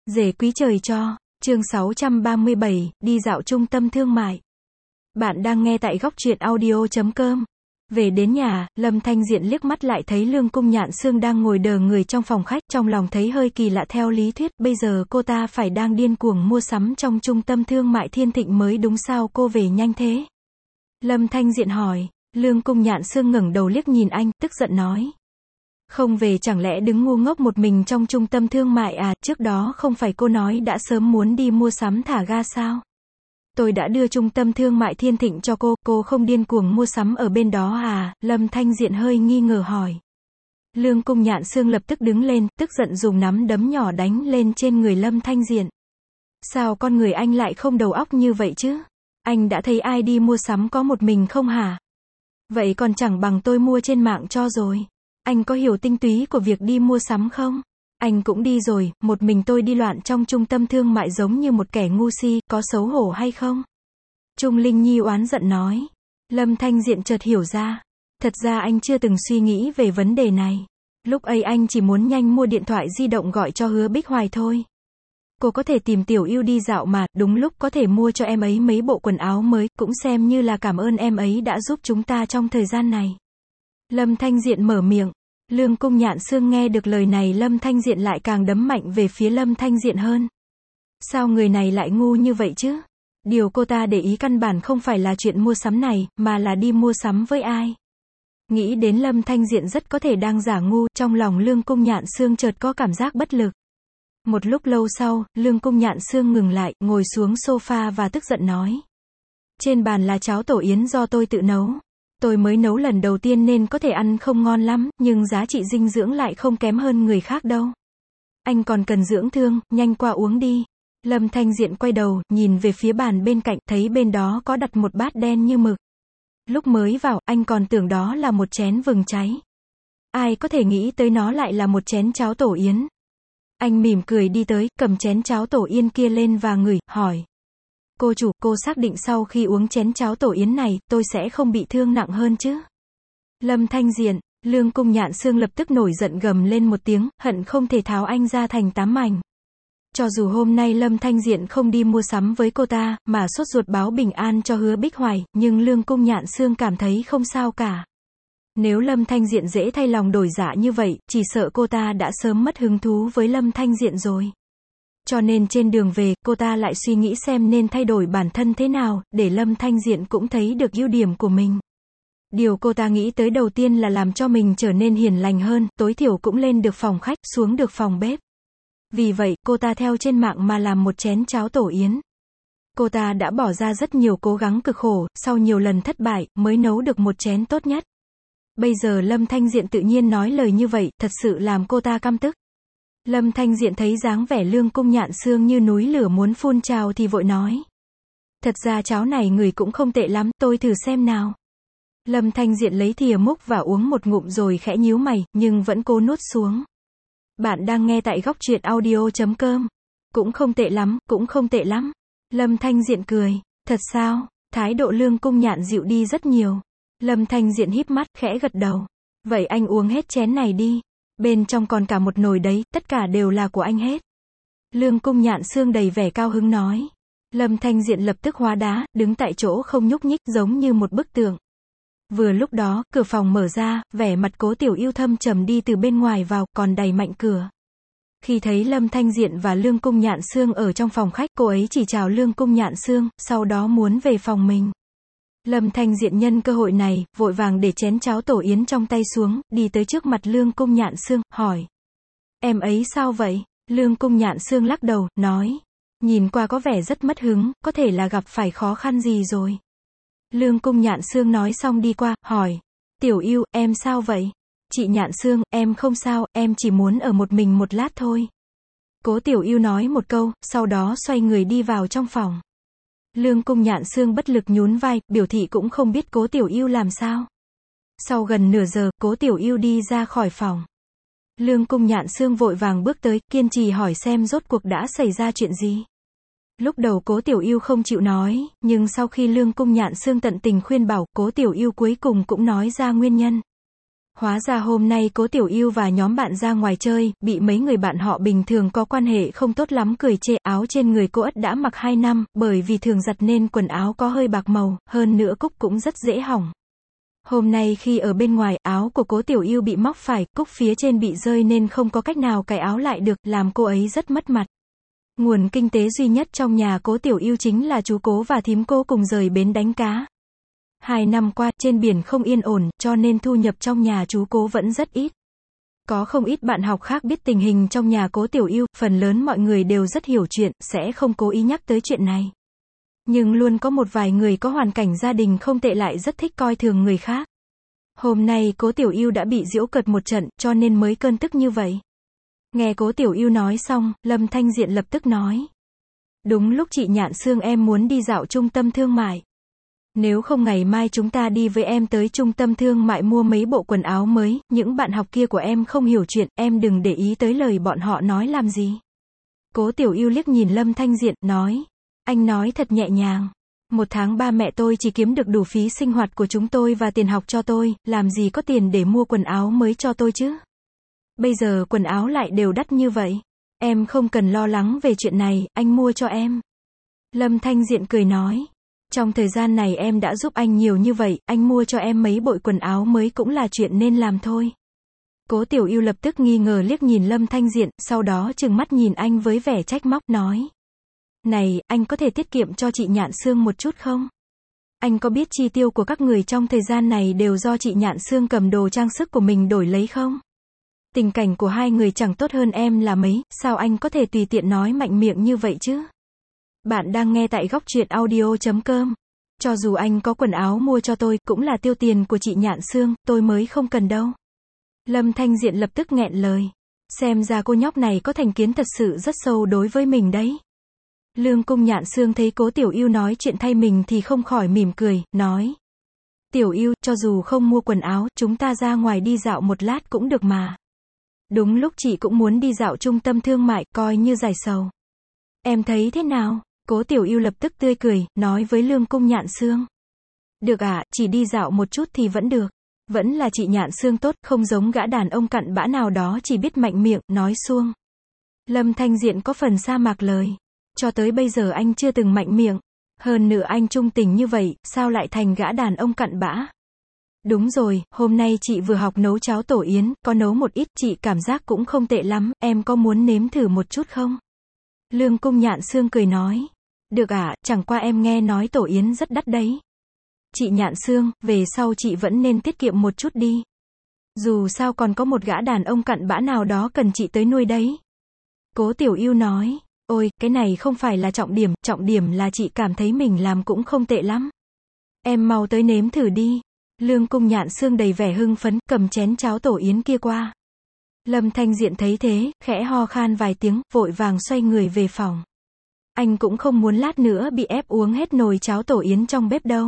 Rể quý trời cho, chương 637, đi dạo trung tâm thương mại. Bạn đang nghe tại góc truyện audio.com. Về đến nhà, Lâm Thanh Diện liếc mắt lại thấy Lương Cung Nhạn Sương đang ngồi đờ người trong phòng khách, trong lòng thấy hơi kỳ lạ. Theo lý thuyết, bây giờ cô ta phải đang điên cuồng mua sắm trong trung tâm thương mại Thiên Thịnh mới đúng, sao cô về nhanh thế? Lâm Thanh Diện hỏi. Lương Cung Nhạn Sương ngẩng đầu liếc nhìn anh, tức giận nói. Không về chẳng lẽ đứng ngu ngốc một mình trong trung tâm thương mại à, trước đó không phải cô nói đã sớm muốn đi mua sắm thả ga sao? Tôi đã đưa trung tâm thương mại Thiên Thịnh cho cô không điên cuồng mua sắm ở bên đó à? Lâm Thanh Diện hơi nghi ngờ hỏi. Lương Cung Nhạn Sương lập tức đứng lên, tức giận dùng nắm đấm nhỏ đánh lên trên người Lâm Thanh Diện. Sao con người anh lại không đầu óc như vậy chứ? Anh đã thấy ai đi mua sắm có một mình không hả? Vậy còn chẳng bằng tôi mua trên mạng cho rồi. Anh có hiểu tinh túy của việc đi mua sắm không? Anh cũng đi rồi, một mình tôi đi loạn trong trung tâm thương mại giống như một kẻ ngu si, có xấu hổ hay không? Trung Linh Nhi oán giận nói. Lâm Thanh Diện chợt hiểu ra. Thật ra anh chưa từng suy nghĩ về vấn đề này. Lúc ấy anh chỉ muốn nhanh mua điện thoại di động gọi cho Hứa Bích Hoài thôi. Cô có thể tìm Tiểu Yêu đi dạo mà, đúng lúc có thể mua cho em ấy mấy bộ quần áo mới, cũng xem như là cảm ơn em ấy đã giúp chúng ta trong thời gian này. Lâm Thanh Diện mở miệng. Lương Cung Nhạn Sương nghe được lời này, Lâm Thanh Diện lại càng đấm mạnh về phía Lâm Thanh Diện hơn. Sao người này lại ngu như vậy chứ? Điều cô ta để ý căn bản không phải là chuyện mua sắm này, mà là đi mua sắm với ai. Nghĩ đến Lâm Thanh Diện rất có thể đang giả ngu, trong lòng Lương Cung Nhạn Sương chợt có cảm giác bất lực. Một lúc lâu sau, Lương Cung Nhạn Sương ngừng lại, ngồi xuống sofa và tức giận nói. Trên bàn là cháo tổ yến do tôi tự nấu. Tôi mới nấu lần đầu tiên nên có thể ăn không ngon lắm, nhưng giá trị dinh dưỡng lại không kém hơn người khác đâu. Anh còn cần dưỡng thương, nhanh qua uống đi. Lâm Thanh Diện quay đầu, nhìn về phía bàn bên cạnh, thấy bên đó có đặt một bát đen như mực. Lúc mới vào, anh còn tưởng đó là một chén vừng cháy. Ai có thể nghĩ tới nó lại là một chén cháo tổ yến. Anh mỉm cười đi tới, cầm chén cháo tổ yến kia lên và ngửi, hỏi. Cô chủ, cô xác định sau khi uống chén cháo tổ yến này, tôi sẽ không bị thương nặng hơn chứ? Lâm Thanh Diện, Lương Cung Nhạn Sương lập tức nổi giận gầm lên một tiếng, hận không thể tháo anh ra thành 8 mảnh. Cho dù hôm nay Lâm Thanh Diện không đi mua sắm với cô ta, mà sốt ruột báo bình an cho Hứa Bích Hoài, nhưng Lương Cung Nhạn Sương cảm thấy không sao cả. Nếu Lâm Thanh Diện dễ thay lòng đổi dạ như vậy, chỉ sợ cô ta đã sớm mất hứng thú với Lâm Thanh Diện rồi. Cho nên trên đường về, cô ta lại suy nghĩ xem nên thay đổi bản thân thế nào, để Lâm Thanh Diện cũng thấy được ưu điểm của mình. Điều cô ta nghĩ tới đầu tiên là làm cho mình trở nên hiền lành hơn, tối thiểu cũng lên được phòng khách, xuống được phòng bếp. Vì vậy, cô ta theo trên mạng mà làm một chén cháo tổ yến. Cô ta đã bỏ ra rất nhiều cố gắng cực khổ, sau nhiều lần thất bại, mới nấu được một chén tốt nhất. Bây giờ Lâm Thanh Diện tự nhiên nói lời như vậy, thật sự làm cô ta căm tức. Lâm Thanh Diện thấy dáng vẻ Lương Cung Nhạn Sương như núi lửa muốn phun trào thì vội nói. Thật ra cháo này người cũng không tệ lắm, tôi thử xem nào. Lâm Thanh Diện lấy thìa múc và uống một ngụm rồi khẽ nhíu mày, nhưng vẫn cố nuốt xuống. Bạn đang nghe tại góc truyện audio.com. Cũng không tệ lắm, cũng không tệ lắm. Lâm Thanh Diện cười. Thật sao? Thái độ Lương Cung Nhạn dịu đi rất nhiều. Lâm Thanh Diện híp mắt, khẽ gật đầu. Vậy anh uống hết chén này đi. Bên trong còn cả một nồi đấy, tất cả đều là của anh hết. Lương Cung Nhạn Sương đầy vẻ cao hứng nói. Lâm Thanh Diện lập tức hóa đá, đứng tại chỗ không nhúc nhích, giống như một bức tượng. Vừa lúc đó, cửa phòng mở ra, vẻ mặt Cố Tiểu Yêu thâm trầm đi từ bên ngoài vào, còn đẩy mạnh cửa. Khi thấy Lâm Thanh Diện và Lương Cung Nhạn Sương ở trong phòng khách, cô ấy chỉ chào Lương Cung Nhạn Sương, sau đó muốn về phòng mình. Lâm Thanh Diện nhân cơ hội này, vội vàng để chén cháo tổ yến trong tay xuống, đi tới trước mặt Lương Cung Nhạn Sương, hỏi. Em ấy sao vậy? Lương Cung Nhạn Sương lắc đầu, nói. Nhìn qua có vẻ rất mất hứng, có thể là gặp phải khó khăn gì rồi. Lương Cung Nhạn Sương nói xong đi qua, hỏi. Tiểu Yêu, em sao vậy? Chị Nhạn Sương, em không sao, em chỉ muốn ở một mình một lát thôi. Cố Tiểu Yêu nói một câu, sau đó xoay người đi vào trong phòng. Lương Cung Nhạn Sương bất lực nhún vai, biểu thị cũng không biết Cố Tiểu Yêu làm sao. Sau gần nửa giờ, Cố Tiểu Yêu đi ra khỏi phòng. Lương Cung Nhạn Sương vội vàng bước tới, kiên trì hỏi xem rốt cuộc đã xảy ra chuyện gì. Lúc đầu Cố Tiểu Yêu không chịu nói, nhưng sau khi Lương Cung Nhạn Sương tận tình khuyên bảo, Cố Tiểu Yêu cuối cùng cũng nói ra nguyên nhân. Hóa ra hôm nay Cố Tiểu Yêu và nhóm bạn ra ngoài chơi, bị mấy người bạn họ bình thường có quan hệ không tốt lắm cười chê. Áo trên người cô ất đã mặc 2 năm, bởi vì thường giặt nên quần áo có hơi bạc màu, hơn nữa cúc cũng rất dễ hỏng. Hôm nay khi ở bên ngoài, áo của Cố Tiểu Yêu bị móc phải, cúc phía trên bị rơi nên không có cách nào cài áo lại được, làm cô ấy rất mất mặt. Nguồn kinh tế duy nhất trong nhà Cố Tiểu Yêu chính là chú Cố và thím Cố cùng rời bến đánh cá. 2 năm qua, trên biển không yên ổn, cho nên thu nhập trong nhà chú Cố vẫn rất ít. Có không ít bạn học khác biết tình hình trong nhà Cố Tiểu Yêu, phần lớn mọi người đều rất hiểu chuyện, sẽ không cố ý nhắc tới chuyện này. Nhưng luôn có một vài người có hoàn cảnh gia đình không tệ lại rất thích coi thường người khác. Hôm nay Cố Tiểu Yêu đã bị giễu cợt một trận, cho nên mới cơn tức như vậy. Nghe Cố Tiểu Yêu nói xong, Lâm Thanh Diện lập tức nói. Đúng lúc chị Nhạn Sương em muốn đi dạo trung tâm thương mại. Nếu không ngày mai chúng ta đi với em tới trung tâm thương mại mua mấy bộ quần áo mới, những bạn học kia của em không hiểu chuyện, em đừng để ý tới lời bọn họ nói làm gì. Cố Tiểu Yêu liếc nhìn Lâm Thanh Diện, nói. Anh nói thật nhẹ nhàng. 1 tháng ba mẹ tôi chỉ kiếm được đủ phí sinh hoạt của chúng tôi và tiền học cho tôi, làm gì có tiền để mua quần áo mới cho tôi chứ. Bây giờ quần áo lại đều đắt như vậy. Em không cần lo lắng về chuyện này, anh mua cho em. Lâm Thanh Diện cười nói. Trong thời gian này em đã giúp anh nhiều như vậy, anh mua cho em mấy bộ quần áo mới cũng là chuyện nên làm thôi. Cố Tiểu Yêu lập tức nghi ngờ liếc nhìn Lâm Thanh Diện, sau đó trừng mắt nhìn anh với vẻ trách móc, nói. Này, anh có thể tiết kiệm cho chị Nhạn Sương một chút không? Anh có biết chi tiêu của các người trong thời gian này đều do chị Nhạn Sương cầm đồ trang sức của mình đổi lấy không? Tình cảnh của hai người chẳng tốt hơn em là mấy, sao anh có thể tùy tiện nói mạnh miệng như vậy chứ? Bạn đang nghe tại góc truyện audio.com. Cho dù anh có quần áo mua cho tôi, cũng là tiêu tiền của chị Nhạn Sương, tôi mới không cần đâu. Lâm Thanh Diện lập tức nghẹn lời. Xem ra cô nhóc này có thành kiến thật sự rất sâu đối với mình đấy. Lương Cung Nhạn Sương thấy Cố Tiểu Yêu nói chuyện thay mình thì không khỏi mỉm cười, nói. Tiểu Yêu, cho dù không mua quần áo, chúng ta ra ngoài đi dạo một lát cũng được mà. Đúng lúc chị cũng muốn đi dạo trung tâm thương mại, coi như giải sầu. Em thấy thế nào? Cố Tiểu Yêu lập tức tươi cười, nói với Lương Cung Nhạn Sương. Được ạ, chỉ đi dạo một chút thì vẫn được. Vẫn là chị Nhạn Sương tốt, không giống gã đàn ông cặn bã nào đó chỉ biết mạnh miệng, nói suông. Lâm Thanh Diện có phần sa mạc lời. Cho tới bây giờ anh chưa từng mạnh miệng. Hơn nữa anh trung tình như vậy, sao lại thành gã đàn ông cặn bã? Đúng rồi, hôm nay chị vừa học nấu cháo tổ yến, có nấu một ít, chị cảm giác cũng không tệ lắm, em có muốn nếm thử một chút không? Lương Cung Nhạn Sương cười nói. Được ạ, chẳng qua em nghe nói tổ yến rất đắt đấy. Chị Nhạn Sương, về sau chị vẫn nên tiết kiệm một chút đi. Dù sao còn có một gã đàn ông cặn bã nào đó cần chị tới nuôi đấy. Cố Tiểu Yêu nói. Ôi, cái này không phải là trọng điểm là chị cảm thấy mình làm cũng không tệ lắm. Em mau tới nếm thử đi. Lương Cung Nhạn Sương đầy vẻ hưng phấn, cầm chén cháo tổ yến kia qua. Lâm Thanh Diện thấy thế, khẽ ho khan vài tiếng, vội vàng xoay người về phòng. Anh cũng không muốn lát nữa bị ép uống hết nồi cháo tổ yến trong bếp đâu.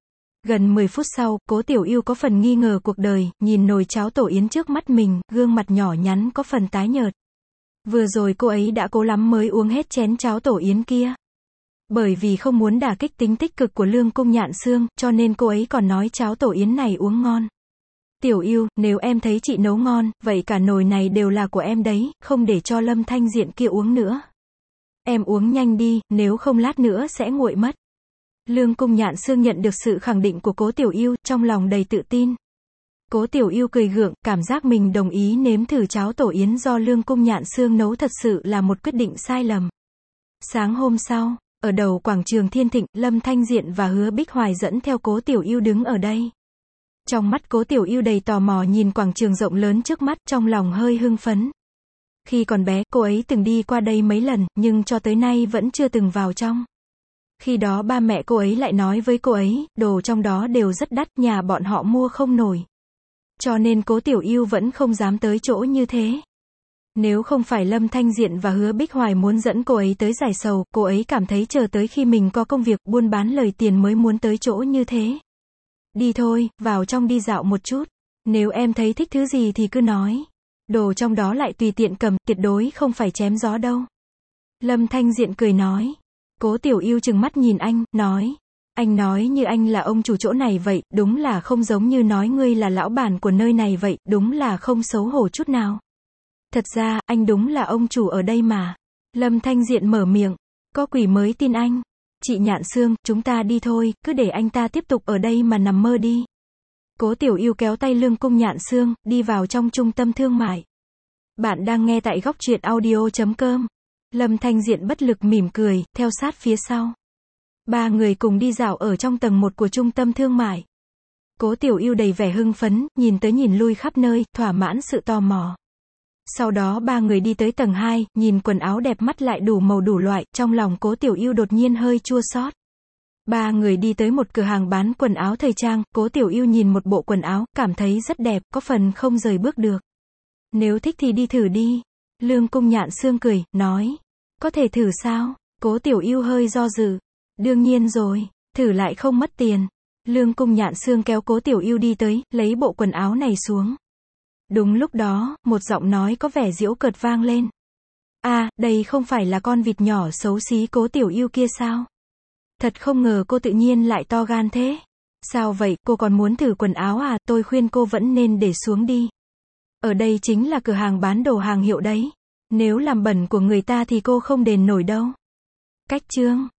Gần 10 phút sau, Cố Tiểu Yêu có phần nghi ngờ cuộc đời, nhìn nồi cháo tổ yến trước mắt mình, gương mặt nhỏ nhắn có phần tái nhợt. Vừa rồi cô ấy đã cố lắm mới uống hết chén cháo tổ yến kia. Bởi vì không muốn đả kích tính tích cực của Lương Cung Nhạn Sương, cho nên cô ấy còn nói cháo tổ yến này uống ngon. Tiểu Yêu, nếu em thấy chị nấu ngon, vậy cả nồi này đều là của em đấy, không để cho Lâm Thanh Diện kia uống nữa. Em uống nhanh đi, nếu không lát nữa sẽ nguội mất. Lương Cung Nhạn Sương nhận được sự khẳng định của Cố Tiểu Yêu, trong lòng đầy tự tin. Cố Tiểu Yêu cười gượng, cảm giác mình đồng ý nếm thử cháo tổ yến do Lương Cung Nhạn Sương nấu thật sự là một quyết định sai lầm. Sáng hôm sau, ở đầu quảng trường Thiên Thịnh, Lâm Thanh Diện và Hứa Bích Hoài dẫn theo Cố Tiểu Yêu đứng ở đây. Trong mắt Cố Tiểu Yêu đầy tò mò nhìn quảng trường rộng lớn trước mắt, trong lòng hơi hưng phấn. Khi còn bé, cô ấy từng đi qua đây mấy lần, nhưng cho tới nay vẫn chưa từng vào trong. Khi đó ba mẹ cô ấy lại nói với cô ấy, đồ trong đó đều rất đắt, nhà bọn họ mua không nổi. Cho nên Cố Tiểu Yêu vẫn không dám tới chỗ như thế. Nếu không phải Lâm Thanh Diện và Hứa Bích Hoài muốn dẫn cô ấy tới giải sầu, cô ấy cảm thấy chờ tới khi mình có công việc buôn bán lời tiền mới muốn tới chỗ như thế. Đi thôi, vào trong đi dạo một chút. Nếu em thấy thích thứ gì thì cứ nói. Đồ trong đó lại tùy tiện cầm, tuyệt đối không phải chém gió đâu. Lâm Thanh Diện cười nói. Cố Tiểu Yêu trừng mắt nhìn anh, nói. Anh nói như anh là ông chủ chỗ này vậy, đúng là không giống như nói ngươi là lão bản của nơi này vậy, đúng là không xấu hổ chút nào. Thật ra, anh đúng là ông chủ ở đây mà. Lâm Thanh Diện mở miệng. Có quỷ mới tin anh. Chị Nhạn Sương, chúng ta đi thôi, cứ để anh ta tiếp tục ở đây mà nằm mơ đi. Cố Tiểu Yêu kéo tay Lương Cung Nhạn Sương, đi vào trong trung tâm thương mại. Bạn đang nghe tại góc truyện audio.com. Lâm Thanh Diện bất lực mỉm cười, theo sát phía sau. Ba người cùng đi dạo ở trong tầng 1 của trung tâm thương mại. Cố Tiểu Yêu đầy vẻ hưng phấn, nhìn tới nhìn lui khắp nơi, thỏa mãn sự tò mò. Sau đó ba người đi tới tầng 2, nhìn quần áo đẹp mắt lại đủ màu đủ loại, trong lòng Cố Tiểu Yêu đột nhiên hơi chua xót. Ba người đi tới một cửa hàng bán quần áo thời trang, Cố Tiểu Yêu nhìn một bộ quần áo, cảm thấy rất đẹp, có phần không rời bước được. Nếu thích thì đi thử đi. Lương Cung Nhạn Sương cười, nói. Có thể thử sao? Cố Tiểu Yêu hơi do dự. Đương nhiên rồi, thử lại không mất tiền. Lương Cung Nhạn Sương kéo Cố Tiểu Yêu đi tới, lấy bộ quần áo này xuống. Đúng lúc đó, một giọng nói có vẻ giễu cợt vang lên. À, đây không phải là con vịt nhỏ xấu xí Cố Tiểu Yêu kia sao? Thật không ngờ cô tự nhiên lại to gan thế. Sao vậy, cô còn muốn thử quần áo à? Tôi khuyên cô vẫn nên để xuống đi. Ở đây chính là cửa hàng bán đồ hàng hiệu đấy. Nếu làm bẩn của người ta thì cô không đền nổi đâu. Cách chương